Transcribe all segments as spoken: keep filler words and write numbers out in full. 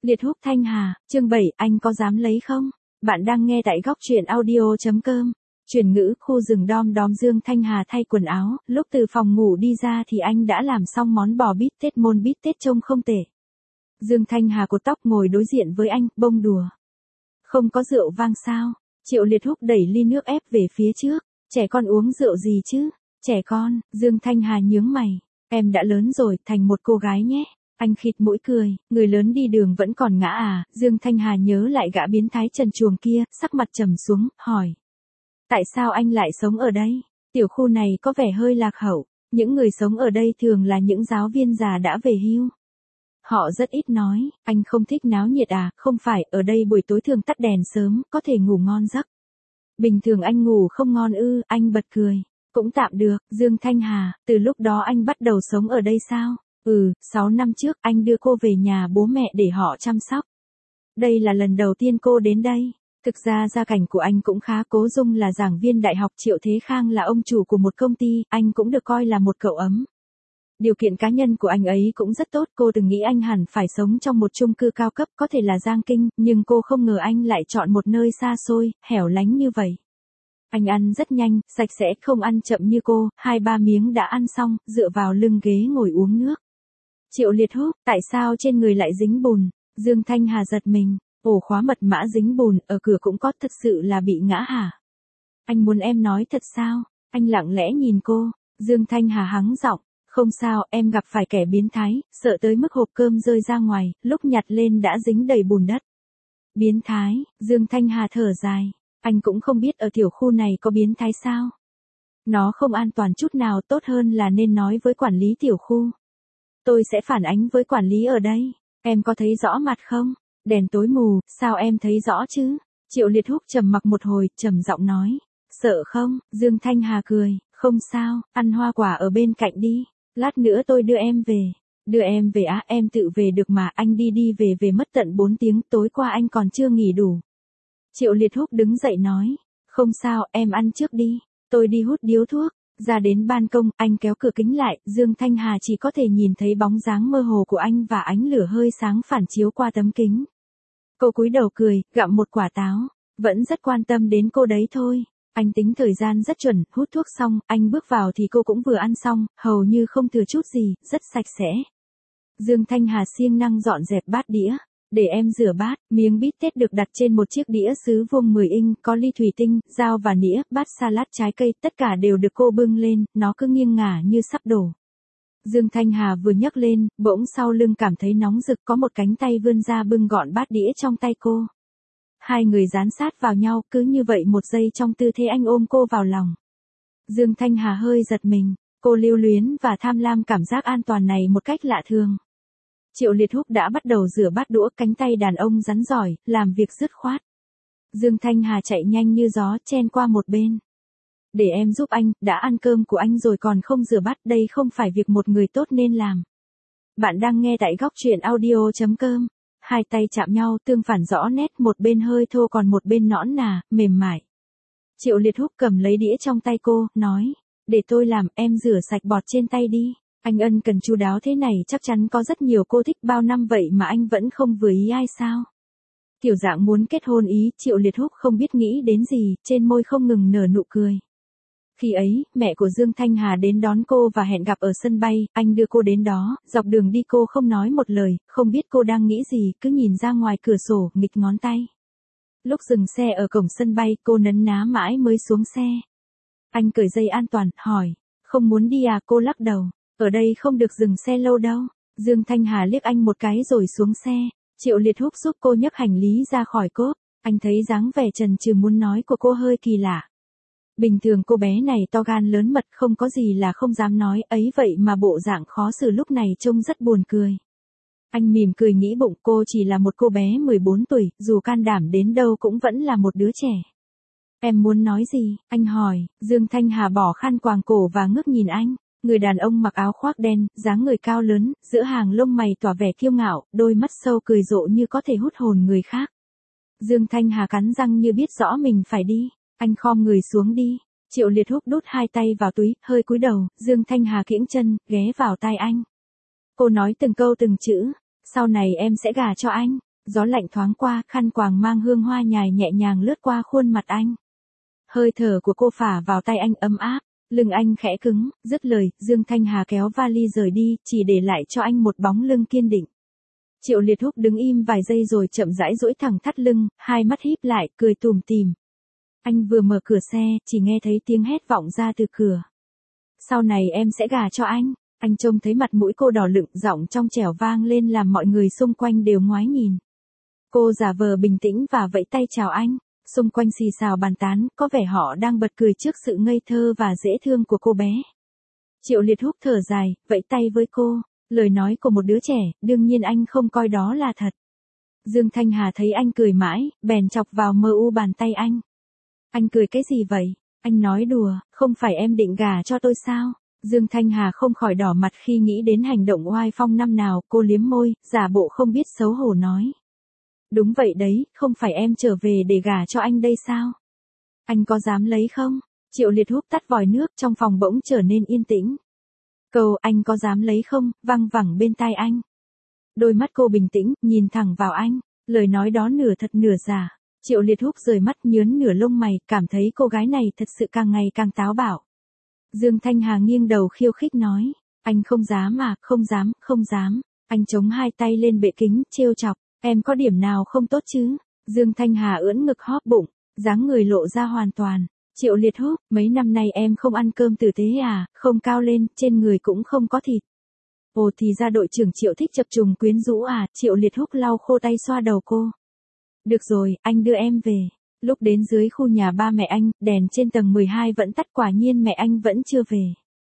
Liệt húc Thanh Hà, chương bảy, anh có dám lấy không? Bạn đang nghe tại góc truyện audio.com. Chuyển ngữ khu rừng đom đóm. Dương Thanh Hà thay quần áo, lúc từ phòng ngủ đi ra thì anh đã làm xong món bò bít tết, môn bít tết trông không tệ. Dương Thanh Hà cột tóc ngồi đối diện với anh, bông đùa. Không có rượu vang sao? Triệu Liệt húc đẩy ly nước ép về phía trước. Trẻ con uống rượu gì chứ? Trẻ con, Dương Thanh Hà nhướng mày. Em đã lớn rồi, thành một cô gái nhé. Anh khịt mũi cười, người lớn đi đường vẫn còn ngã à? Dương Thanh Hà nhớ lại gã biến thái trần truồng kia, sắc mặt trầm xuống, hỏi. Tại sao anh lại sống ở đây? Tiểu khu này có vẻ hơi lạc hậu, những người sống ở đây thường là những giáo viên già đã về hưu. Họ rất ít nói, anh không thích náo nhiệt à? Không phải, ở đây buổi tối thường tắt đèn sớm, có thể ngủ ngon giấc. Bình thường anh ngủ không ngon ư? Anh bật cười. Cũng tạm được, Dương Thanh Hà, từ lúc đó anh bắt đầu sống ở đây sao? Ừ, sáu năm trước anh đưa cô về nhà bố mẹ để họ chăm sóc. Đây là lần đầu tiên cô đến đây. Thực ra gia cảnh của anh cũng khá, Cố Dung là giảng viên đại học, Triệu Thế Khang là ông chủ của một công ty, anh cũng được coi là một cậu ấm. Điều kiện cá nhân của anh ấy cũng rất tốt, cô từng nghĩ anh hẳn phải sống trong một chung cư cao cấp, có thể là Giang Kinh, nhưng cô không ngờ anh lại chọn một nơi xa xôi, hẻo lánh như vậy. Anh ăn rất nhanh, sạch sẽ, không ăn chậm như cô, hai ba miếng đã ăn xong, dựa vào lưng ghế ngồi uống nước. Triệu Liệt húc, tại sao trên người lại dính bùn? Dương Thanh Hà giật mình, ổ khóa mật mã dính bùn, ở cửa cũng có, thật sự là bị ngã hả? Anh muốn em nói thật sao? Anh lặng lẽ nhìn cô, Dương Thanh Hà hắng giọng, không sao, em gặp phải kẻ biến thái, sợ tới mức hộp cơm rơi ra ngoài, lúc nhặt lên đã dính đầy bùn đất. Biến thái, Dương Thanh Hà thở dài, anh cũng không biết ở tiểu khu này có biến thái sao? Nó không an toàn chút nào, tốt hơn là nên nói với quản lý tiểu khu. Tôi sẽ phản ánh với quản lý ở đây. Em có thấy rõ mặt không? Đèn tối mù, sao em thấy rõ chứ? Triệu Liệt húc trầm mặc một hồi, trầm giọng nói. Sợ không? Dương Thanh Hà cười, không sao, ăn hoa quả ở bên cạnh đi. Lát nữa tôi đưa em về. Đưa em về á? Em tự về được mà, anh đi đi về về mất tận bốn tiếng, tối qua anh còn chưa nghỉ đủ. Triệu Liệt húc đứng dậy nói. Không sao, em ăn trước đi. Tôi đi hút điếu thuốc. Ra đến ban công, anh kéo cửa kính lại, Dương Thanh Hà chỉ có thể nhìn thấy bóng dáng mơ hồ của anh và ánh lửa hơi sáng phản chiếu qua tấm kính. Cô cúi đầu cười, gặm một quả táo, vẫn rất quan tâm đến cô đấy thôi. Anh tính thời gian rất chuẩn, hút thuốc xong, anh bước vào thì cô cũng vừa ăn xong, hầu như không thừa chút gì, rất sạch sẽ. Dương Thanh Hà siêng năng dọn dẹp bát đĩa. Để em rửa bát, miếng bít tết được đặt trên một chiếc đĩa sứ vuông mười inch, có ly thủy tinh, dao và nĩa, bát salad trái cây, tất cả đều được cô bưng lên, nó cứ nghiêng ngả như sắp đổ. Dương Thanh Hà vừa nhấc lên, bỗng sau lưng cảm thấy nóng rực, có một cánh tay vươn ra bưng gọn bát đĩa trong tay cô. Hai người dán sát vào nhau, cứ như vậy một giây trong tư thế anh ôm cô vào lòng. Dương Thanh Hà hơi giật mình, cô lưu luyến và tham lam cảm giác an toàn này một cách lạ thường. Triệu Liệt húc đã bắt đầu rửa bát đũa, cánh tay đàn ông rắn giỏi, làm việc dứt khoát. Dương Thanh Hà chạy nhanh như gió, chen qua một bên. Để em giúp anh, đã ăn cơm của anh rồi còn không rửa bát, đây không phải việc một người tốt nên làm. Bạn đang nghe tại góc truyện audio.com. Hai tay chạm nhau, tương phản rõ nét, một bên hơi thô còn một bên nõn nà, mềm mại. Triệu Liệt húc cầm lấy đĩa trong tay cô, nói, để tôi làm, em rửa sạch bọt trên tay đi. Anh ân cần chu đáo thế này chắc chắn có rất nhiều cô thích, bao năm vậy mà anh vẫn không vừa ý ai sao? Tiểu dạng muốn kết hôn ý, Triệu Liệt húc không biết nghĩ đến gì, trên môi không ngừng nở nụ cười. Khi ấy, mẹ của Dương Thanh Hà đến đón cô và hẹn gặp ở sân bay, anh đưa cô đến đó, dọc đường đi cô không nói một lời, không biết cô đang nghĩ gì, cứ nhìn ra ngoài cửa sổ, nghịch ngón tay. Lúc dừng xe ở cổng sân bay, cô nấn ná mãi mới xuống xe. Anh cởi dây an toàn, hỏi, không muốn đi à? Cô lắc đầu. Ở đây không được dừng xe lâu đâu. Dương Thanh Hà liếc anh một cái rồi xuống xe. Triệu Liệt húc giúp cô nhấc hành lý ra khỏi cốp. Anh thấy dáng vẻ chần chừ muốn nói của cô hơi kỳ lạ. Bình thường cô bé này to gan lớn mật, không có gì là không dám nói, ấy vậy mà bộ dạng khó xử lúc này trông rất buồn cười. Anh mỉm cười nghĩ bụng, cô chỉ là một cô bé mười bốn tuổi, dù can đảm đến đâu cũng vẫn là một đứa trẻ. Em muốn nói gì? Anh hỏi. Dương Thanh Hà bỏ khăn quàng cổ và ngước nhìn anh. Người đàn ông mặc áo khoác đen, dáng người cao lớn, giữa hàng lông mày tỏa vẻ kiêu ngạo, đôi mắt sâu cười rộ như có thể hút hồn người khác. Dương Thanh Hà cắn răng như biết rõ mình phải đi. Anh khom người xuống đi. Triệu Liệt húc đút hai tay vào túi, hơi cúi đầu, Dương Thanh Hà kiễng chân, ghé vào tai anh. Cô nói từng câu từng chữ, sau này em sẽ gả cho anh. Gió lạnh thoáng qua, khăn quàng mang hương hoa nhài nhẹ nhàng lướt qua khuôn mặt anh. Hơi thở của cô phả vào tay anh ấm áp, lưng anh khẽ cứng, dứt lời, Dương Thanh Hà kéo vali rời đi, chỉ để lại cho anh một bóng lưng kiên định. Triệu Liệt Húc đứng im vài giây rồi chậm rãi duỗi thẳng thắt lưng, hai mắt híp lại, cười tủm tỉm. Anh vừa mở cửa xe, chỉ nghe thấy tiếng hét vọng ra từ cửa. Sau này em sẽ gả cho anh. Anh trông thấy mặt mũi cô đỏ lựng, giọng trong trẻo vang lên làm mọi người xung quanh đều ngoái nhìn. Cô giả vờ bình tĩnh và vẫy tay chào anh. Xung quanh xì xào bàn tán, có vẻ họ đang bật cười trước sự ngây thơ và dễ thương của cô bé. Triệu Liệt Húc thở dài, vẫy tay với cô. Lời nói của một đứa trẻ, đương nhiên anh không coi đó là thật. Dương Thanh Hà thấy anh cười mãi, bèn chọc vào mờ u bàn tay anh. Anh cười cái gì vậy? Anh nói đùa, không phải em định gả cho tôi sao? Dương Thanh Hà không khỏi đỏ mặt khi nghĩ đến hành động oai phong năm nào, cô liếm môi, giả bộ không biết xấu hổ nói. Đúng vậy đấy, không phải em trở về để gả cho anh đây sao? Anh có dám lấy không? Triệu Liệt Húc tắt vòi nước, trong phòng bỗng trở nên yên tĩnh. Câu anh có dám lấy không, văng vẳng bên tai anh. Đôi mắt cô bình tĩnh, nhìn thẳng vào anh, lời nói đó nửa thật nửa giả. Triệu Liệt Húc rời mắt nhớn nửa lông mày, cảm thấy cô gái này thật sự càng ngày càng táo bạo. Dương Thanh Hà nghiêng đầu khiêu khích nói, anh không dám à, không dám, không dám. Anh chống hai tay lên bệ kính, trêu chọc, em có điểm nào không tốt chứ? Dương Thanh Hà ưỡn ngực hóp bụng, dáng người lộ ra hoàn toàn. Triệu Liệt Húc, mấy năm nay em không ăn cơm tử tế à, không cao lên, trên người cũng không có thịt. Ồ thì ra đội trưởng Triệu thích chập trùng quyến rũ à, Triệu Liệt Húc lau khô tay xoa đầu cô. Được rồi, anh đưa em về. Lúc đến dưới khu nhà ba mẹ anh, đèn trên tầng mười hai vẫn tắt, quả nhiên mẹ anh vẫn chưa về.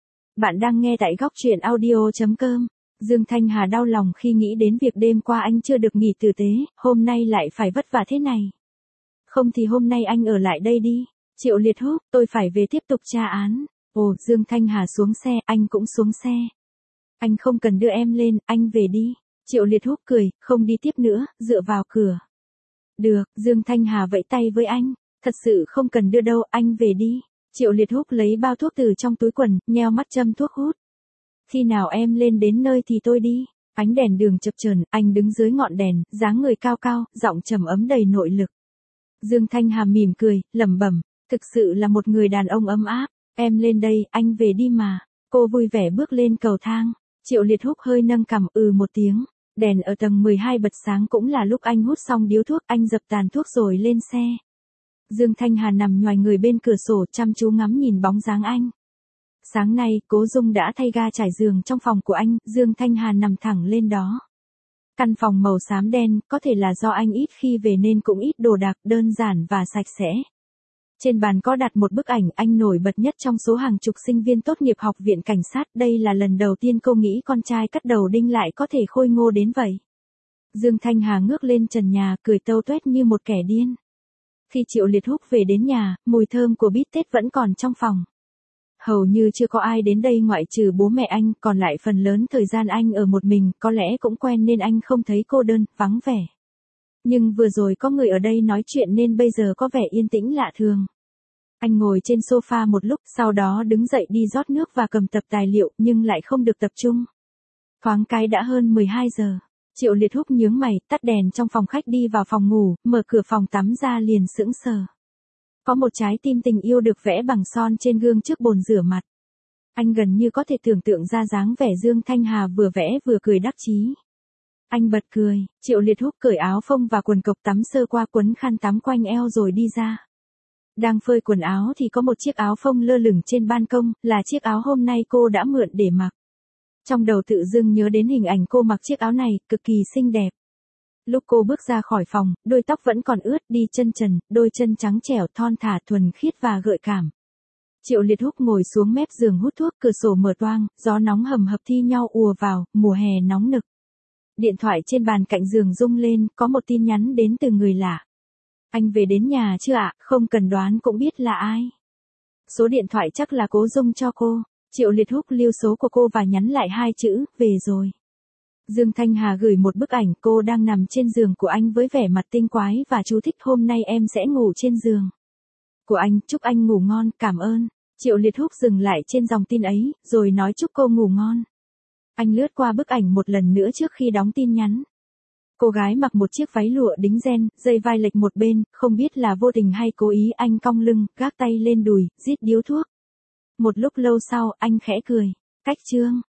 Bạn đang nghe tại góc truyện audio chấm com. Dương Thanh Hà đau lòng khi nghĩ đến việc đêm qua anh chưa được nghỉ tử tế, hôm nay lại phải vất vả thế này. Không thì hôm nay anh ở lại đây đi. Triệu Liệt Húc, tôi phải về tiếp tục tra án. Ồ, Dương Thanh Hà xuống xe, anh cũng xuống xe. Anh không cần đưa em lên, anh về đi. Triệu Liệt Húc cười, không đi tiếp nữa, dựa vào cửa. Được, Dương Thanh Hà vẫy tay với anh. Thật sự không cần đưa đâu, anh về đi. Triệu Liệt Húc lấy bao thuốc từ trong túi quần, nheo mắt châm thuốc hút. Khi nào em lên đến nơi thì tôi đi. Ánh đèn đường chập chờn, anh đứng dưới ngọn đèn, dáng người cao cao, giọng trầm ấm đầy nội lực. Dương Thanh Hà mỉm cười, lẩm bẩm, thực sự là một người đàn ông ấm áp. Em lên đây, anh về đi mà. Cô vui vẻ bước lên cầu thang. Triệu Liệt Húc hơi nâng cằm, ừ một tiếng. Đèn ở tầng mười hai bật sáng, cũng là lúc anh hút xong điếu thuốc, anh dập tàn thuốc rồi lên xe. Dương Thanh Hà nằm nhoài người bên cửa sổ, chăm chú ngắm nhìn bóng dáng anh. Sáng nay, Cố Dung đã thay ga trải giường trong phòng của anh, Dương Thanh Hà nằm thẳng lên đó. Căn phòng màu xám đen, có thể là do anh ít khi về nên cũng ít đồ đạc, đơn giản và sạch sẽ. Trên bàn có đặt một bức ảnh anh nổi bật nhất trong số hàng chục sinh viên tốt nghiệp học viện cảnh sát. Đây là lần đầu tiên cô nghĩ con trai cắt đầu đinh lại có thể khôi ngô đến vậy. Dương Thanh Hà ngước lên trần nhà, cười tâu tuét như một kẻ điên. Khi Triệu Liệt Húc về đến nhà, mùi thơm của bít tết vẫn còn trong phòng. Hầu như chưa có ai đến đây ngoại trừ bố mẹ anh, còn lại phần lớn thời gian anh ở một mình, có lẽ cũng quen nên anh không thấy cô đơn, vắng vẻ. Nhưng vừa rồi có người ở đây nói chuyện nên bây giờ có vẻ yên tĩnh lạ thường. Anh ngồi trên sofa một lúc, sau đó đứng dậy đi rót nước và cầm tập tài liệu, nhưng lại không được tập trung. Thoáng cái đã hơn mười hai giờ. Triệu Liệt Húc nhướng mày, tắt đèn trong phòng khách đi vào phòng ngủ, mở cửa phòng tắm ra liền sững sờ. Có một trái tim tình yêu được vẽ bằng son trên gương trước bồn rửa mặt. Anh gần như có thể tưởng tượng ra dáng vẻ Dương Thanh Hà vừa vẽ vừa cười đắc chí. Anh bật cười, Triệu Liệt Húc cởi áo phông và quần cộc tắm sơ qua, quấn khăn tắm quanh eo rồi đi ra. Đang phơi quần áo thì có một chiếc áo phông lơ lửng trên ban công, là chiếc áo hôm nay cô đã mượn để mặc. Trong đầu tự dưng nhớ đến hình ảnh cô mặc chiếc áo này, cực kỳ xinh đẹp. Lúc cô bước ra khỏi phòng, đôi tóc vẫn còn ướt, đi chân trần, đôi chân trắng trẻo thon thả thuần khiết và gợi cảm. Triệu Liệt Húc ngồi xuống mép giường hút thuốc, cửa sổ mở toang, gió nóng hầm hập thi nhau ùa vào, mùa hè nóng nực. Điện thoại trên bàn cạnh giường rung lên, có một tin nhắn đến từ người lạ. Anh về đến nhà chưa ạ? Không cần đoán cũng biết là ai. Số điện thoại chắc là Cố Dung cho cô. Triệu Liệt Húc lưu số của cô và nhắn lại hai chữ, về rồi. Dương Thanh Hà gửi một bức ảnh cô đang nằm trên giường của anh với vẻ mặt tinh quái và chú thích hôm nay em sẽ ngủ trên giường của anh, chúc anh ngủ ngon, cảm ơn. Triệu Liệt Húc dừng lại trên dòng tin ấy, rồi nói chúc cô ngủ ngon. Anh lướt qua bức ảnh một lần nữa trước khi đóng tin nhắn. Cô gái mặc một chiếc váy lụa đính ren, dây vai lệch một bên, không biết là vô tình hay cố ý anh cong lưng, gác tay lên đùi, rít điếu thuốc. Một lúc lâu sau, anh khẽ cười. Cách Trương.